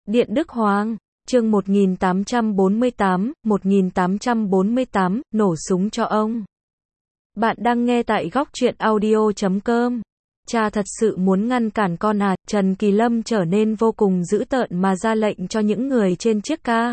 Điện Đức Hoàng, chương 1848, nổ súng cho ông. Bạn đang nghe tại góc truyện audio.com. Cha thật sự muốn ngăn cản con à? Trần Kỳ Lâm trở nên vô cùng dữ tợn mà ra lệnh cho những người trên chiếc ca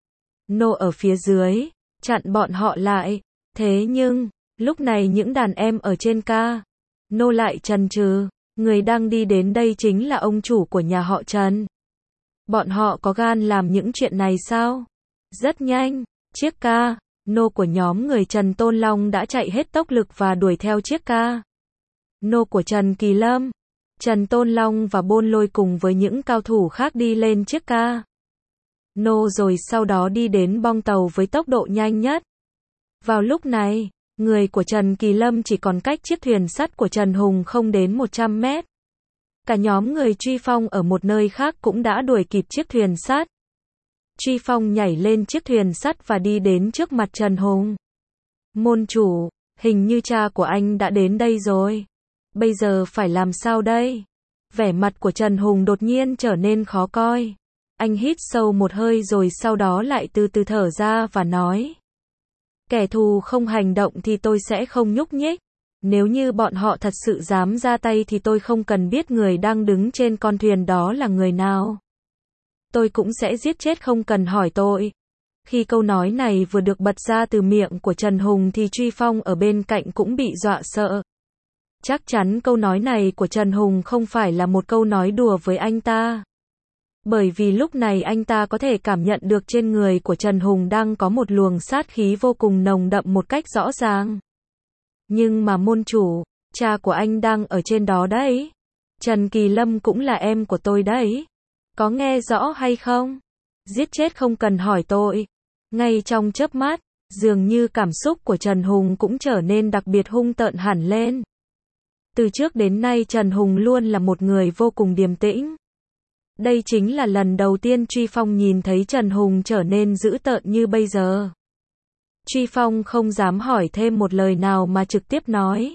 nô ở phía dưới, chặn bọn họ lại. Thế nhưng, lúc này những đàn em ở trên ca nô lại chần chừ. Người đang đi đến đây chính là ông chủ của nhà họ Trần. Bọn họ có gan làm những chuyện này sao? Rất nhanh, chiếc ca nô của nhóm người Trần Tôn Long đã chạy hết tốc lực và đuổi theo chiếc ca nô của Trần Kỳ Lâm. Trần Tôn Long và Bôn Lôi cùng với những cao thủ khác đi lên chiếc ca nô rồi sau đó đi đến bong tàu với tốc độ nhanh nhất. Vào lúc này, người của Trần Kỳ Lâm chỉ còn cách chiếc thuyền sắt của Trần Hùng không đến 100 mét. Cả nhóm người Truy Phong ở một nơi khác cũng đã đuổi kịp chiếc thuyền sắt. Truy Phong nhảy lên chiếc thuyền sắt và đi đến trước mặt Trần Hùng. Môn chủ, hình như cha của anh đã đến đây rồi. Bây giờ phải làm sao đây? Vẻ mặt của Trần Hùng đột nhiên trở nên khó coi. Anh hít sâu một hơi rồi sau đó lại từ từ thở ra và nói. Kẻ thù không hành động thì tôi sẽ không nhúc nhích. Nếu như bọn họ thật sự dám ra tay thì tôi không cần biết người đang đứng trên con thuyền đó là người nào. Tôi cũng sẽ giết chết không cần hỏi tội. Khi câu nói này vừa được bật ra từ miệng của Trần Hùng thì Truy Phong ở bên cạnh cũng bị dọa sợ. Chắc chắn câu nói này của Trần Hùng không phải là một câu nói đùa với anh ta. Bởi vì lúc này anh ta có thể cảm nhận được trên người của Trần Hùng đang có một luồng sát khí vô cùng nồng đậm một cách rõ ràng. Nhưng mà môn chủ, cha của anh đang ở trên đó đấy. Trần Kỳ Lâm cũng là em của tôi đấy. Có nghe rõ hay không? Giết chết không cần hỏi tội. Ngay trong chớp mắt, dường như cảm xúc của Trần Hùng cũng trở nên đặc biệt hung tợn hẳn lên. Từ trước đến nay Trần Hùng luôn là một người vô cùng điềm tĩnh. Đây chính là lần đầu tiên Truy Phong nhìn thấy Trần Hùng trở nên dữ tợn như bây giờ. Truy Phong không dám hỏi thêm một lời nào mà trực tiếp nói.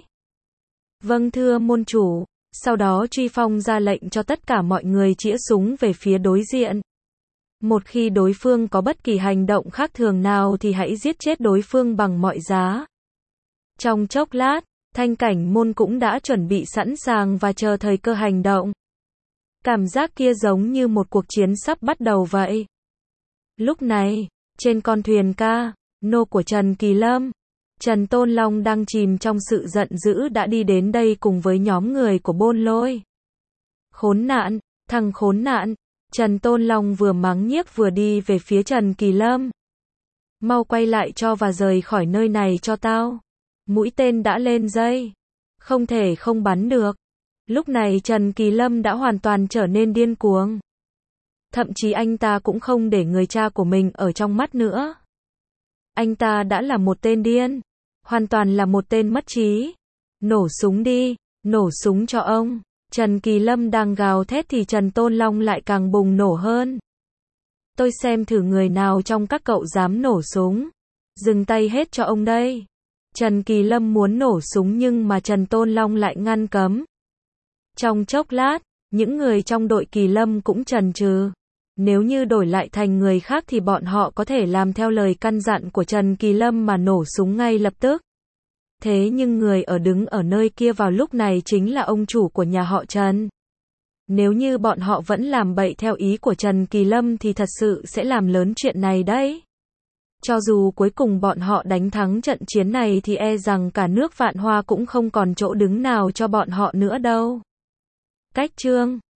Vâng thưa môn chủ. Sau đó Truy Phong ra lệnh cho tất cả mọi người chĩa súng về phía đối diện. Một khi đối phương có bất kỳ hành động khác thường nào thì hãy giết chết đối phương bằng mọi giá. Trong chốc lát, Thanh Cảnh Môn cũng đã chuẩn bị sẵn sàng và chờ thời cơ hành động. Cảm giác kia giống như một cuộc chiến sắp bắt đầu vậy. Lúc này, trên con thuyền ca nô của Trần Kỳ Lâm, Trần Tôn Long đang chìm trong sự giận dữ đã đi đến đây cùng với nhóm người của Bôn Lôi. Khốn nạn, thằng khốn nạn, Trần Tôn Long vừa mắng nhiếc vừa đi về phía Trần Kỳ Lâm. Mau quay lại cho và rời khỏi nơi này cho tao. Mũi tên đã lên dây. Không thể không bắn được. Lúc này Trần Kỳ Lâm đã hoàn toàn trở nên điên cuồng. Thậm chí anh ta cũng không để người cha của mình ở trong mắt nữa. Anh ta đã là một tên điên. Hoàn toàn là một tên mất trí. Nổ súng đi, nổ súng cho ông. Trần Kỳ Lâm đang gào thét thì Trần Tôn Long lại càng bùng nổ hơn. Tôi xem thử người nào trong các cậu dám nổ súng. Dừng tay hết cho ông đây. Trần Kỳ Lâm muốn nổ súng nhưng mà Trần Tôn Long lại ngăn cấm. Trong chốc lát, những người trong đội Kỳ Lâm cũng chần chừ. Nếu như đổi lại thành người khác thì bọn họ có thể làm theo lời căn dặn của Trần Kỳ Lâm mà nổ súng ngay lập tức. Thế nhưng người đứng ở nơi kia vào lúc này chính là ông chủ của nhà họ Trần. Nếu như bọn họ vẫn làm bậy theo ý của Trần Kỳ Lâm thì thật sự sẽ làm lớn chuyện này đấy. Cho dù cuối cùng bọn họ đánh thắng trận chiến này thì e rằng cả nước Vạn Hoa cũng không còn chỗ đứng nào cho bọn họ nữa đâu. Cách chương